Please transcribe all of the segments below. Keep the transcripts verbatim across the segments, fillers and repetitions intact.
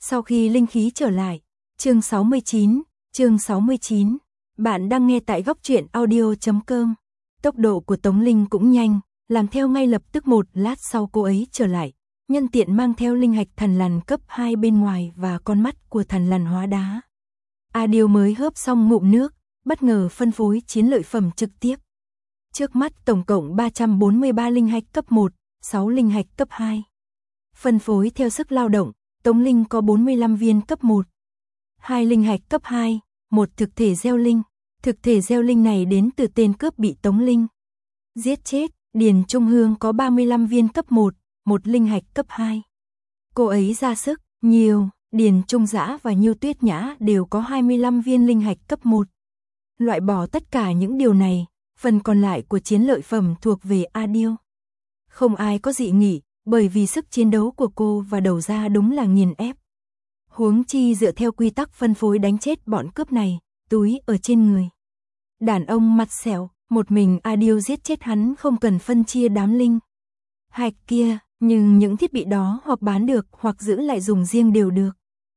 Sau khi linh khí trở lại, chương sáu mươi chín, chương sáu mươi chín, bạn đang nghe tại góc truyện audio chấm com. Tốc độ của Tống Linh cũng nhanh, làm theo ngay lập tức. Một lát sau cô ấy trở lại, nhân tiện mang theo linh hạch thần lằn cấp hai bên ngoài và con mắt của thần lằn hóa đá. A Điêu mới hớp xong ngụm nước, bất ngờ phân phối chiến lợi phẩm trực tiếp. Trước mắt tổng cộng ba trăm bốn mươi ba linh hạch cấp một, sáu linh hạch cấp hai. Phân phối theo sức lao động, Tống Linh có bốn mươi lăm viên cấp một, hai linh hạch cấp hai, một thực thể gieo linh. Thực thể gieo linh này đến từ tên cướp bị Tống Linh giết chết. Điền Trung Hương có ba mươi lăm viên cấp một, một linh hạch cấp hai. Cô ấy ra sức nhiều. Điền Trung Dã và Nhiêu Tuyết Nhã đều có hai mươi lăm viên linh hạch cấp một. Loại bỏ tất cả những điều này, phần còn lại của chiến lợi phẩm thuộc về A Điêu. Không ai có dị nghị, bởi vì sức chiến đấu của cô và đầu ra đúng là nghiền ép. Huống chi dựa theo quy tắc phân phối đánh chết bọn cướp này, túi ở trên người đàn ông mặt sẹo, một mình A Điêu giết chết hắn không cần phân chia đám linh hạch kia, nhưng những thiết bị đó hoặc bán được hoặc giữ lại dùng riêng đều được.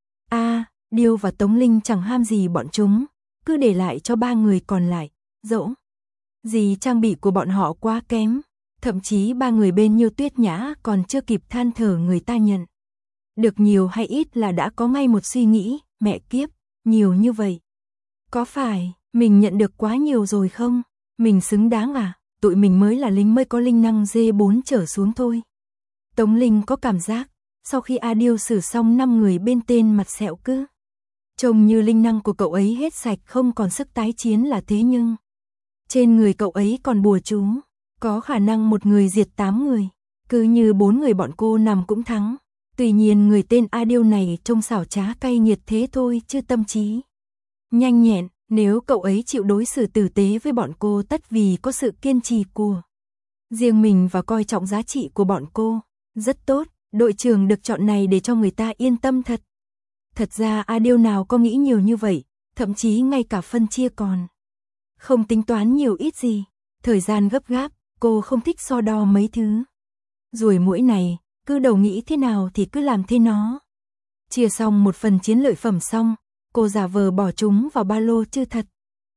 A Điêu và Tống Linh chẳng ham gì bọn chúng, cứ để lại cho ba người còn lại. Dẫu gì trang bị của bọn họ quá kém, thậm chí ba người bên Nhiêu Tuyết Nhã còn chưa kịp than thở người ta nhận được nhiều hay ít là đã có ngay một suy nghĩ, mẹ kiếp, nhiều như vậy. Có phải mình nhận được quá nhiều rồi không? Mình xứng đáng à? Tụi mình mới là lính mới có linh năng D bốn trở xuống thôi. Tống Linh có cảm giác, sau khi A Điêu xử xong năm người bên tên mặt sẹo cứ trông như linh năng của cậu ấy hết sạch không còn sức tái chiến là thế, nhưng trên người cậu ấy còn bùa chú, có khả năng một người diệt tám người, cứ như bốn người bọn cô nằm cũng thắng. Tuy nhiên người tên A Điêu này trông xảo trá cay nghiệt thế thôi chứ tâm trí nhanh nhẹn, nếu cậu ấy chịu đối xử tử tế với bọn cô tất vì có sự kiên trì của riêng mình và coi trọng giá trị của bọn cô. Rất tốt, đội trưởng được chọn này để cho người ta yên tâm thật. Thật ra A Điêu nào có nghĩ nhiều như vậy, thậm chí ngay cả phân chia còn không tính toán nhiều ít gì. Thời gian gấp gáp, cô không thích so đo mấy thứ ruồi muỗi này, cứ đầu nghĩ thế nào thì cứ làm thế nó. Chia xong một phần chiến lợi phẩm xong, cô giả vờ bỏ chúng vào ba lô chứ thật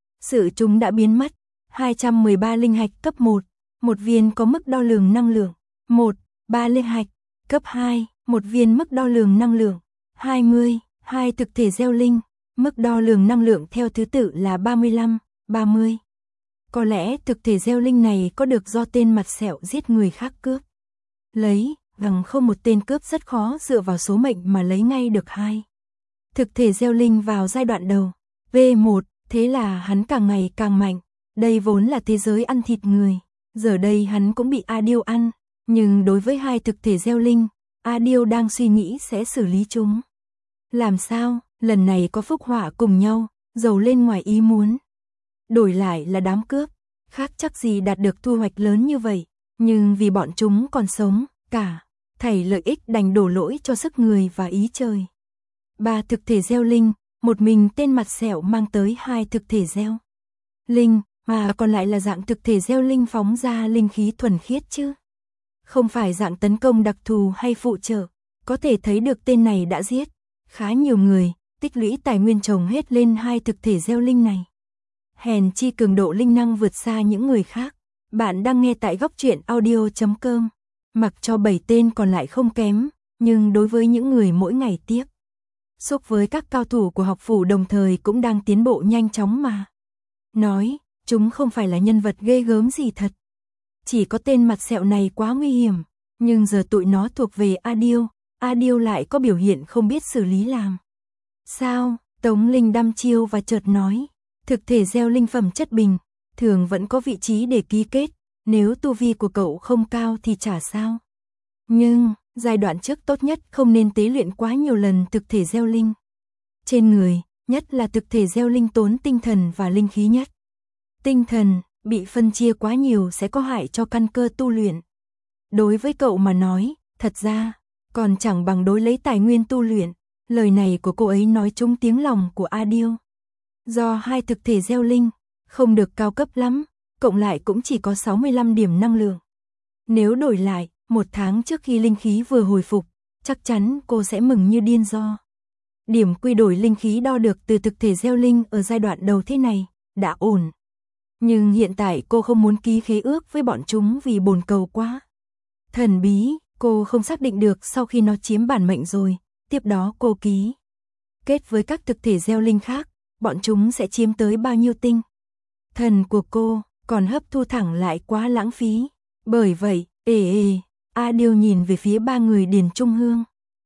sự chúng đã biến mất. hai trăm mười ba linh hạch cấp một, một viên có mức đo lường năng lượng một, ba linh hạch cấp hai, một viên mức đo lường năng lượng hai mươi, hai thực thể gieo linh, mức đo lường năng lượng theo thứ tự là ba mươi lăm, ba mươi. Có lẽ thực thể gieo linh này có được do tên mặt sẹo giết người khác cướp lấy, rằng không một tên cướp rất khó dựa vào số mệnh mà lấy ngay được hai thực thể gieo linh vào giai đoạn đầu. V một, thế là hắn càng ngày càng mạnh. Đây vốn là thế giới ăn thịt người, giờ đây hắn cũng bị A Điêu ăn, nhưng đối với hai thực thể gieo linh, A Điêu đang suy nghĩ sẽ xử lý chúng làm sao. Lần này có phúc họa cùng nhau, giàu lên ngoài ý muốn. Đổi lại là đám cướp, khác chắc gì đạt được thu hoạch lớn như vậy, nhưng vì bọn chúng còn sống, cả thảy lợi ích đành đổ lỗi cho sức người và ý trời. Ba thực thể gieo linh, một mình tên mặt sẹo mang tới hai thực thể gieo linh, mà còn lại là dạng thực thể gieo linh phóng ra linh khí thuần khiết chứ không phải dạng tấn công đặc thù hay phụ trợ. Có thể thấy được tên này đã giết khá nhiều người, tích lũy tài nguyên trồng hết lên hai thực thể gieo linh này. Hèn chi cường độ linh năng vượt xa những người khác. Bạn đang nghe tại góc truyện audio chấm com. Mặc cho bảy tên còn lại không kém, nhưng đối với những người mỗi ngày tiếp xúc với các cao thủ của học phủ đồng thời cũng đang tiến bộ nhanh chóng mà nói, chúng không phải là nhân vật ghê gớm gì thật. Chỉ có tên mặt sẹo này quá nguy hiểm, nhưng giờ tụi nó thuộc về A Điêu, A Điêu lại có biểu hiện không biết xử lý làm sao. Tống Linh đăm chiêu và chợt nói, thực thể gieo linh phẩm chất bình, thường vẫn có vị trí để ký kết, nếu tu vi của cậu không cao thì chả sao. Nhưng, giai đoạn trước tốt nhất không nên tế luyện quá nhiều lần thực thể gieo linh trên người, nhất là thực thể gieo linh tốn tinh thần và linh khí nhất. Tinh thần bị phân chia quá nhiều sẽ có hại cho căn cơ tu luyện. Đối với cậu mà nói, thật ra còn chẳng bằng đối lấy tài nguyên tu luyện. Lời này của cô ấy nói trúng tiếng lòng của A Điêu. Do hai thực thể gieo linh không được cao cấp lắm, cộng lại cũng chỉ có sáu mươi lăm điểm năng lượng. Nếu đổi lại, một tháng trước khi linh khí vừa hồi phục, chắc chắn cô sẽ mừng như điên do Điểm quy đổi linh khí đo được từ thực thể gieo linh ở giai đoạn đầu thế này, đã ổn. Nhưng hiện tại cô không muốn ký khế ước với bọn chúng vì bồn cầu quá thần bí, cô không xác định được sau khi nó chiếm bản mệnh rồi, tiếp đó cô ký kết với các thực thể gieo linh khác, bọn chúng sẽ chiếm tới bao nhiêu tinh thần của cô, còn hấp thu thẳng lại quá lãng phí. Bởi vậy, ê ê, Adil nhìn về phía ba người Điền Trung Hương.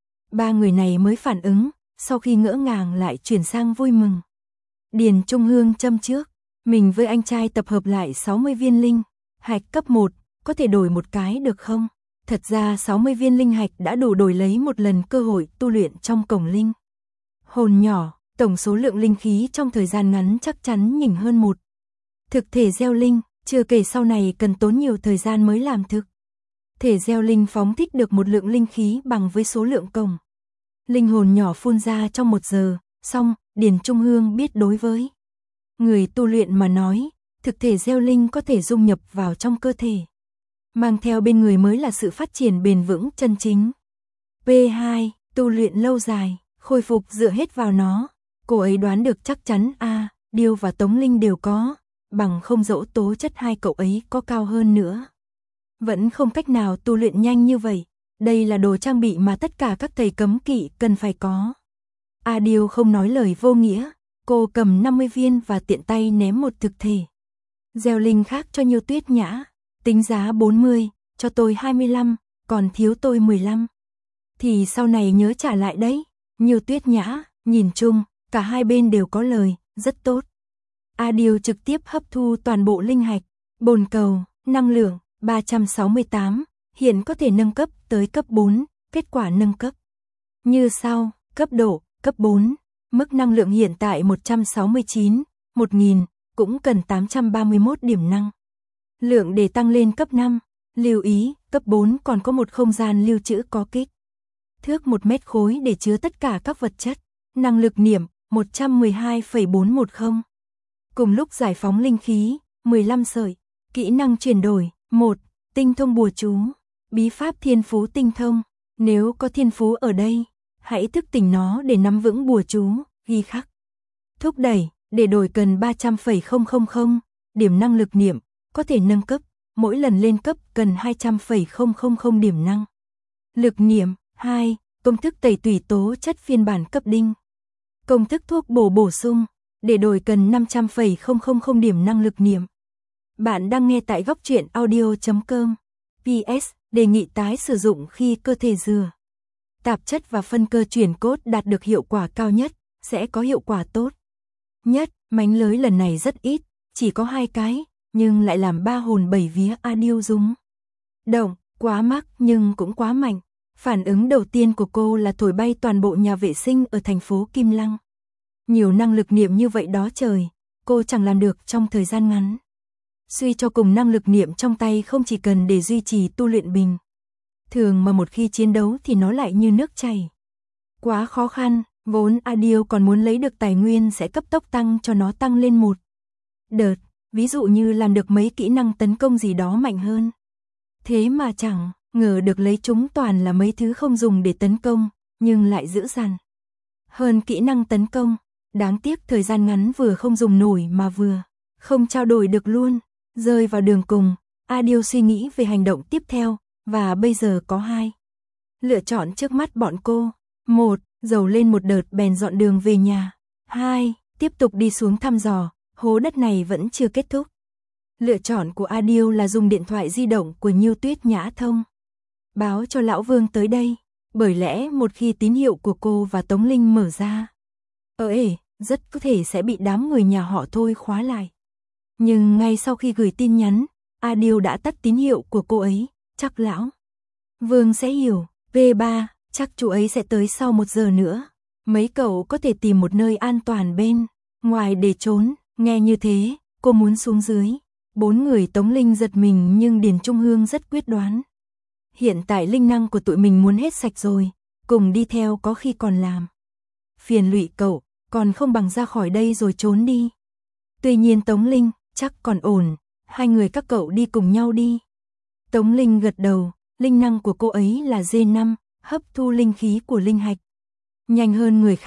Ba người này mới phản ứng, sau khi ngỡ ngàng lại chuyển sang vui mừng. Điền Trung Hương châm trước, mình với anh trai tập hợp lại sáu mươi viên linh hạch cấp một, có thể đổi một cái được không? Thật ra sáu mươi viên linh hạch đã đủ đổi lấy một lần cơ hội tu luyện trong cổng linh hồn nhỏ, tổng số lượng linh khí trong thời gian ngắn chắc chắn nhỉnh hơn một thực thể gieo linh, chưa kể sau này cần tốn nhiều thời gian mới làm thực thể gieo linh phóng thích được một lượng linh khí bằng với số lượng cổng linh hồn nhỏ phun ra trong một giờ. Xong, Điền Trung Hương biết đối với người tu luyện mà nói, thực thể gieo linh có thể dung nhập vào trong cơ thể, mang theo bên người mới là sự phát triển bền vững chân chính. P hai. Tu luyện lâu dài, khôi phục dựa hết vào nó. Cô ấy đoán được chắc chắn A, à, Điêu và Tống Linh đều có, bằng không dẫu tố chất hai cậu ấy có cao hơn nữa, vẫn không cách nào tu luyện nhanh như vậy. Đây là đồ trang bị mà tất cả các thầy cấm kỵ cần phải có. Adil không nói lời vô nghĩa, cô cầm năm mươi viên và tiện tay ném một thực thể gieo linh khác cho Nhiêu Tuyết Nhã. Tính giá bốn mươi, cho tôi hai mươi lăm, còn thiếu tôi mười lăm. Thì sau này nhớ trả lại đấy. Nhiêu Tuyết Nhã, nhìn chung, cả hai bên đều có lời, rất tốt. Adil trực tiếp hấp thu toàn bộ linh hạch, bồn cầu, năng lượng, ba trăm sáu mươi tám, hiện có thể nâng cấp tới cấp bốn, kết quả nâng cấp như sau, cấp độ, cấp bốn, mức năng lượng hiện tại một trăm sáu mươi chín, một nghìn, cũng cần tám trăm ba mươi mốt điểm năng lượng để tăng lên cấp năm. Lưu ý, cấp bốn còn có một không gian lưu trữ có kích thước một mét khối để chứa tất cả các vật chất. Năng lực niệm, một trăm mười hai phẩy bốn một không. Cùng lúc giải phóng linh khí, mười lăm sợi. Kỹ năng chuyển đổi, một. Tinh thông bùa chú. Bí pháp thiên phú tinh thông. Nếu có thiên phú ở đây, hãy thức tỉnh nó để nắm vững bùa chú, ghi khắc. Thúc đẩy, để đổi cần ba trăm phẩy không không không. Điểm năng lực niệm, có thể nâng cấp, mỗi lần lên cấp cần hai trăm phẩy không không không điểm năng lực niệm. Hai. Công thức tẩy tủy tố chất phiên bản cấp đinh. Công thức thuốc bổ bổ sung, để đổi cần năm trăm phẩy không không không điểm năng lực niệm. Bạn đang nghe tại góc truyện audio chấm com. pê ét. Đề nghị tái sử dụng khi cơ thể dừa tạp chất và phân cơ chuyển cốt đạt được hiệu quả cao nhất, sẽ có hiệu quả tốt nhất. Mánh lới lần này rất ít, chỉ có hai cái, nhưng lại làm ba hồn bảy vía Adil rúng động, quá mắc nhưng cũng quá mạnh. Phản ứng đầu tiên của cô là thổi bay toàn bộ nhà vệ sinh ở thành phố Kim Lăng. Nhiều năng lực niệm như vậy đó trời, cô chẳng làm được trong thời gian ngắn. Suy cho cùng năng lực niệm trong tay không chỉ cần để duy trì tu luyện bình thường mà một khi chiến đấu thì nó lại như nước chảy. Quá khó khăn, vốn Adil còn muốn lấy được tài nguyên sẽ cấp tốc tăng cho nó tăng lên một đợt, ví dụ như làm được mấy kỹ năng tấn công gì đó mạnh hơn. Thế mà chẳng ngờ được lấy chúng toàn là mấy thứ không dùng để tấn công, nhưng lại dữ dằn hơn kỹ năng tấn công. Đáng tiếc thời gian ngắn vừa không dùng nổi mà vừa không trao đổi được luôn. Rơi vào đường cùng, Adil suy nghĩ về hành động tiếp theo, và bây giờ có hai lựa chọn trước mắt bọn cô. Một, dầu lên một đợt bèn dọn đường về nhà. Hai, tiếp tục đi xuống thăm dò, hố đất này vẫn chưa kết thúc. Lựa chọn của Adil là dùng điện thoại di động của Nhiêu Tuyết Nhã thông báo cho Lão Vương tới đây, bởi lẽ một khi tín hiệu của cô và Tống Linh mở ra, ờ ê, rất có thể sẽ bị đám người nhà họ Thôi khóa lại. Nhưng ngay sau khi gửi tin nhắn, Adil đã tắt tín hiệu của cô ấy, chắc Lão Vương sẽ hiểu. V ba, chắc chú ấy sẽ tới sau một giờ nữa. Mấy cậu có thể tìm một nơi an toàn bên ngoài để trốn. Nghe như thế, cô muốn xuống dưới. Bốn người Tống Linh giật mình nhưng Điền Trung Hương rất quyết đoán. Hiện tại linh năng của tụi mình muốn hết sạch rồi, cùng đi theo có khi còn làm phiền lụy cậu, còn không bằng ra khỏi đây rồi trốn đi. Tuy nhiên Tống Linh, chắc còn ổn, hai người các cậu đi cùng nhau đi. Tống Linh gật đầu, linh năng của cô ấy là G năm, hấp thu linh khí của linh hạch nhanh hơn người khác,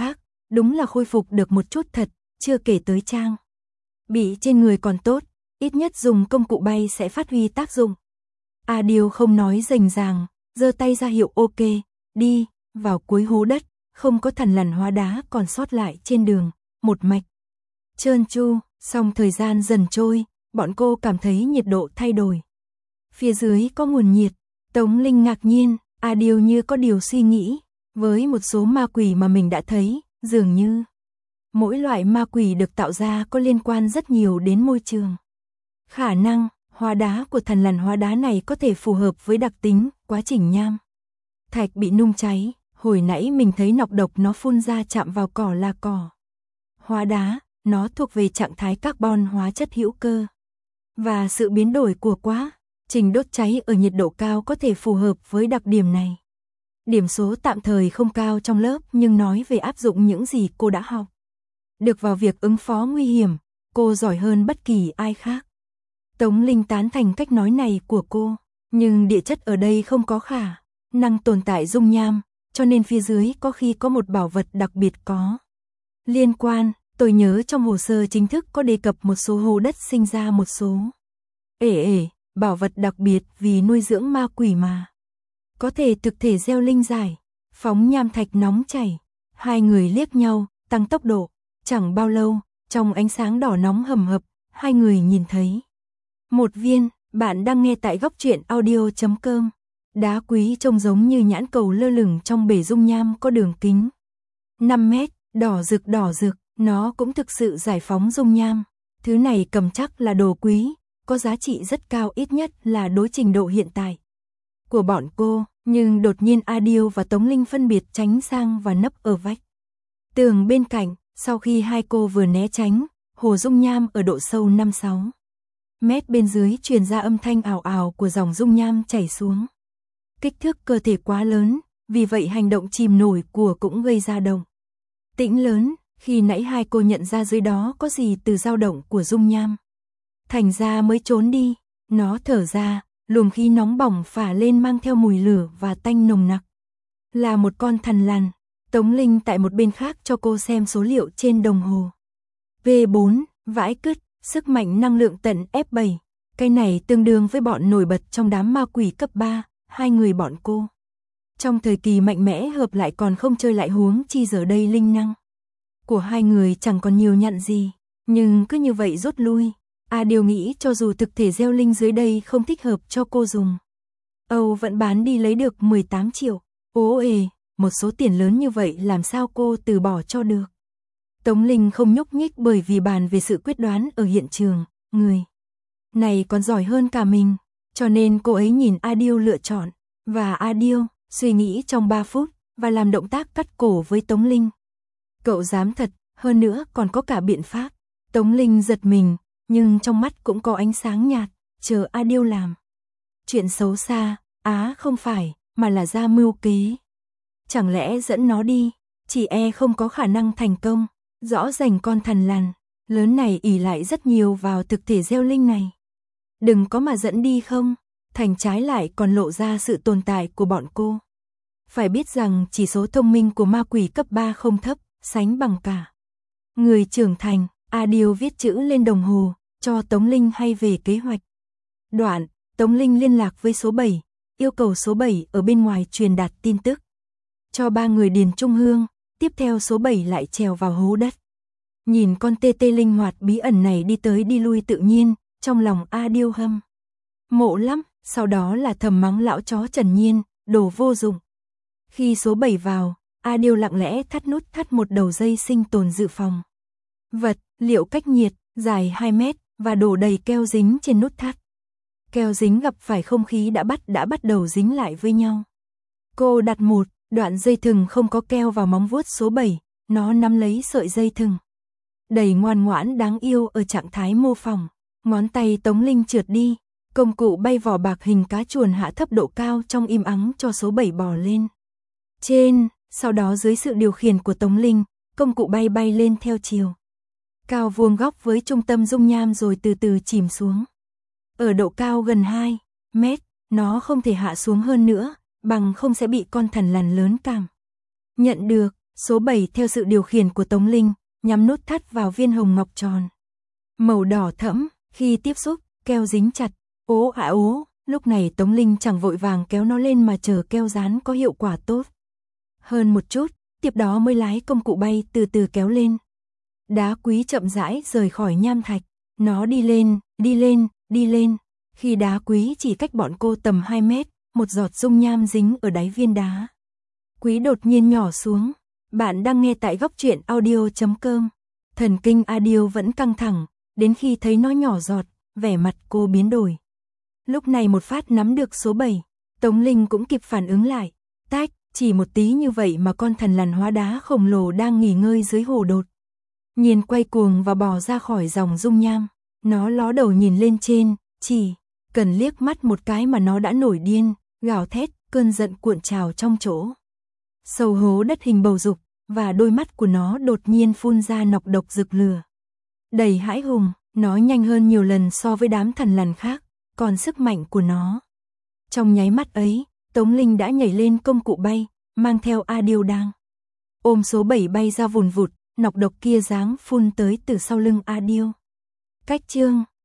đúng là khôi phục được một chút thật, chưa kể tới trang bị trên người còn tốt, ít nhất dùng công cụ bay sẽ phát huy tác dụng. Adil không nói rành ràng, giơ tay ra hiệu ok, đi, vào cuối hố đất, không có thằn lằn hóa đá còn sót lại trên đường, một mạch trơn tru, xong thời gian dần trôi, bọn cô cảm thấy nhiệt độ thay đổi. Phía dưới có nguồn nhiệt, Tống Linh ngạc nhiên, Adil như có điều suy nghĩ, với một số ma quỷ mà mình đã thấy, dường như mỗi loại ma quỷ được tạo ra có liên quan rất nhiều đến môi trường. Khả năng, hóa đá của thằn lằn hóa đá này có thể phù hợp với đặc tính, quá trình nham thạch bị nung cháy, hồi nãy mình thấy nọc độc nó phun ra chạm vào cỏ là cỏ hóa đá, nó thuộc về trạng thái carbon hóa chất hữu cơ. Và sự biến đổi của quá trình đốt cháy ở nhiệt độ cao có thể phù hợp với đặc điểm này. Điểm số tạm thời không cao trong lớp nhưng nói về áp dụng những gì cô đã học được vào việc ứng phó nguy hiểm, cô giỏi hơn bất kỳ ai khác. Tống Linh tán thành cách nói này của cô, nhưng địa chất ở đây không có khả năng tồn tại dung nham, cho nên phía dưới có khi có một bảo vật đặc biệt có liên quan. Tôi nhớ trong hồ sơ chính thức có đề cập một số hố đất sinh ra một số ể ể, bảo vật đặc biệt vì nuôi dưỡng ma quỷ mà. Có thể thực thể gieo linh giải, phóng nham thạch nóng chảy. Hai người liếc nhau, tăng tốc độ. Chẳng bao lâu, trong ánh sáng đỏ nóng hầm hập, hai người nhìn thấy một viên. Bạn đang nghe tại góc truyện audio chấm com. Đá quý trông giống như nhãn cầu lơ lửng trong bể dung nham có đường kính năm mét, đỏ rực đỏ rực. Nó cũng thực sự giải phóng dung nham. Thứ này cầm chắc là đồ quý, có giá trị rất cao, ít nhất là đối trình độ hiện tại của bọn cô. Nhưng đột nhiên Adil và Tống Linh phân biệt tránh sang và nấp ở vách tường bên cạnh. Sau khi hai cô vừa né tránh, hồ dung nham ở độ sâu năm sáu mét bên dưới truyền ra âm thanh ào ào của dòng dung nham chảy xuống. Kích thước cơ thể quá lớn, vì vậy hành động chìm nổi của cũng gây ra động tĩnh lớn. Khi nãy hai cô nhận ra dưới đó có gì từ dao động của dung nham, thành ra mới trốn đi. Nó thở ra, luồng khí nóng bỏng phả lên mang theo mùi lửa và tanh nồng nặc. Là một con thằn lằn. Tống Linh tại một bên khác cho cô xem số liệu trên đồng hồ. V bốn, vãi cứt, sức mạnh năng lượng tận F bảy. Cái này tương đương với bọn nổi bật trong đám ma quỷ cấp ba, hai người bọn cô. Trong thời kỳ mạnh mẽ hợp lại còn không chơi lại, huống chi giờ đây linh năng của hai người chẳng còn nhiều nhặn gì, nhưng cứ như vậy rút lui. Adil nghĩ cho dù thực thể gieo linh dưới đây không thích hợp cho cô dùng, Âu vẫn bán đi lấy được mười tám triệu. Ố ề, một số tiền lớn như vậy làm sao cô từ bỏ cho được. Tống Linh không nhúc nhích bởi vì bàn về sự quyết đoán ở hiện trường, người này còn giỏi hơn cả mình, cho nên cô ấy nhìn Adil lựa chọn, và Adil suy nghĩ trong ba phút và làm động tác cắt cổ với Tống Linh. Cậu dám thật, hơn nữa còn có cả biện pháp. Tống Linh giật mình, nhưng trong mắt cũng có ánh sáng nhạt, chờ Adil làm chuyện xấu xa. Á không phải, mà là ra mưu kế. Chẳng lẽ dẫn nó đi, chỉ e không có khả năng thành công. Rõ ràng con thằn lằn lớn này ỷ lại rất nhiều vào thực thể gieo linh này. Đừng có mà dẫn đi không, thành trái lại còn lộ ra sự tồn tại của bọn cô. Phải biết rằng chỉ số thông minh của ma quỷ cấp ba không thấp, sánh bằng cả người trưởng thành. Adil viết chữ lên đồng hồ, cho Tống Linh hay về kế hoạch. Đoạn, Tống Linh liên lạc với số bảy, yêu cầu số bảy ở bên ngoài truyền đạt tin tức cho ba người Điền Trung Hương. Tiếp theo số bảy lại trèo vào hố đất. Nhìn con tê tê linh hoạt bí ẩn này đi tới đi lui tự nhiên, trong lòng Adil hâm mộ lắm. Sau đó là thầm mắng lão chó Trần Nhiên, đồ vô dụng. Khi số bảy vào, Adil lặng lẽ thắt nút thắt một đầu dây sinh tồn dự phòng vật liệu cách nhiệt dài hai mét và đổ đầy keo dính trên nút thắt. Keo dính gặp phải không khí đã bắt đã bắt đầu dính lại với nhau. Cô đặt một đoạn dây thừng không có keo vào móng vuốt số bảy, nó nắm lấy sợi dây thừng đầy ngoan ngoãn đáng yêu ở trạng thái mô phỏng. Ngón tay Tống Linh trượt đi, công cụ bay vỏ bạc hình cá chuồn hạ thấp độ cao trong im ắng cho số bảy bò lên trên. Sau đó dưới sự điều khiển của Tống Linh, công cụ bay bay lên theo chiều cao vuông góc với trung tâm dung nham rồi từ từ chìm xuống. Ở độ cao gần hai mét, nó không thể hạ xuống hơn nữa, bằng không sẽ bị con thằn lằn lớn cảm nhận được. Số bảy theo sự điều khiển của Tống Linh, nhắm nút thắt vào viên hồng ngọc tròn. Màu đỏ thẫm, khi tiếp xúc, keo dính chặt, ố ạ ố, lúc này Tống Linh chẳng vội vàng kéo nó lên mà chờ keo dán có hiệu quả tốt hơn một chút, tiếp đó mới lái công cụ bay từ từ kéo lên. Đá quý chậm rãi rời khỏi nham thạch, nó đi lên, đi lên, đi lên. Khi đá quý chỉ cách bọn cô tầm hai mét, một giọt dung nham dính ở đáy viên đá quý đột nhiên nhỏ xuống. Bạn đang nghe tại góc truyện audio chấm com. Thần kinh Adil vẫn căng thẳng, đến khi thấy nó nhỏ giọt, vẻ mặt cô biến đổi. Lúc này một phát nắm được số bảy, Tống Linh cũng kịp phản ứng lại. Tách, chỉ một tí như vậy mà con thần lằn hóa đá khổng lồ đang nghỉ ngơi dưới hồ đột nhiên quay cuồng và bò ra khỏi dòng dung nham. Nó ló đầu nhìn lên trên, chỉ cần liếc mắt một cái mà nó đã nổi điên, gào thét, cơn giận cuộn trào trong chỗ sâu hố đất hình bầu dục, và đôi mắt của nó đột nhiên phun ra nọc độc rực lửa. Đầy hãi hùng, nó nhanh hơn nhiều lần so với đám thần lằn khác, còn sức mạnh của nó. Trong nháy mắt ấy, Tống Linh đã nhảy lên công cụ bay, mang theo Adil đang ôm số bảy bay ra vùn vụt, nọc độc kia giáng phun tới từ sau lưng Adil. Cách chương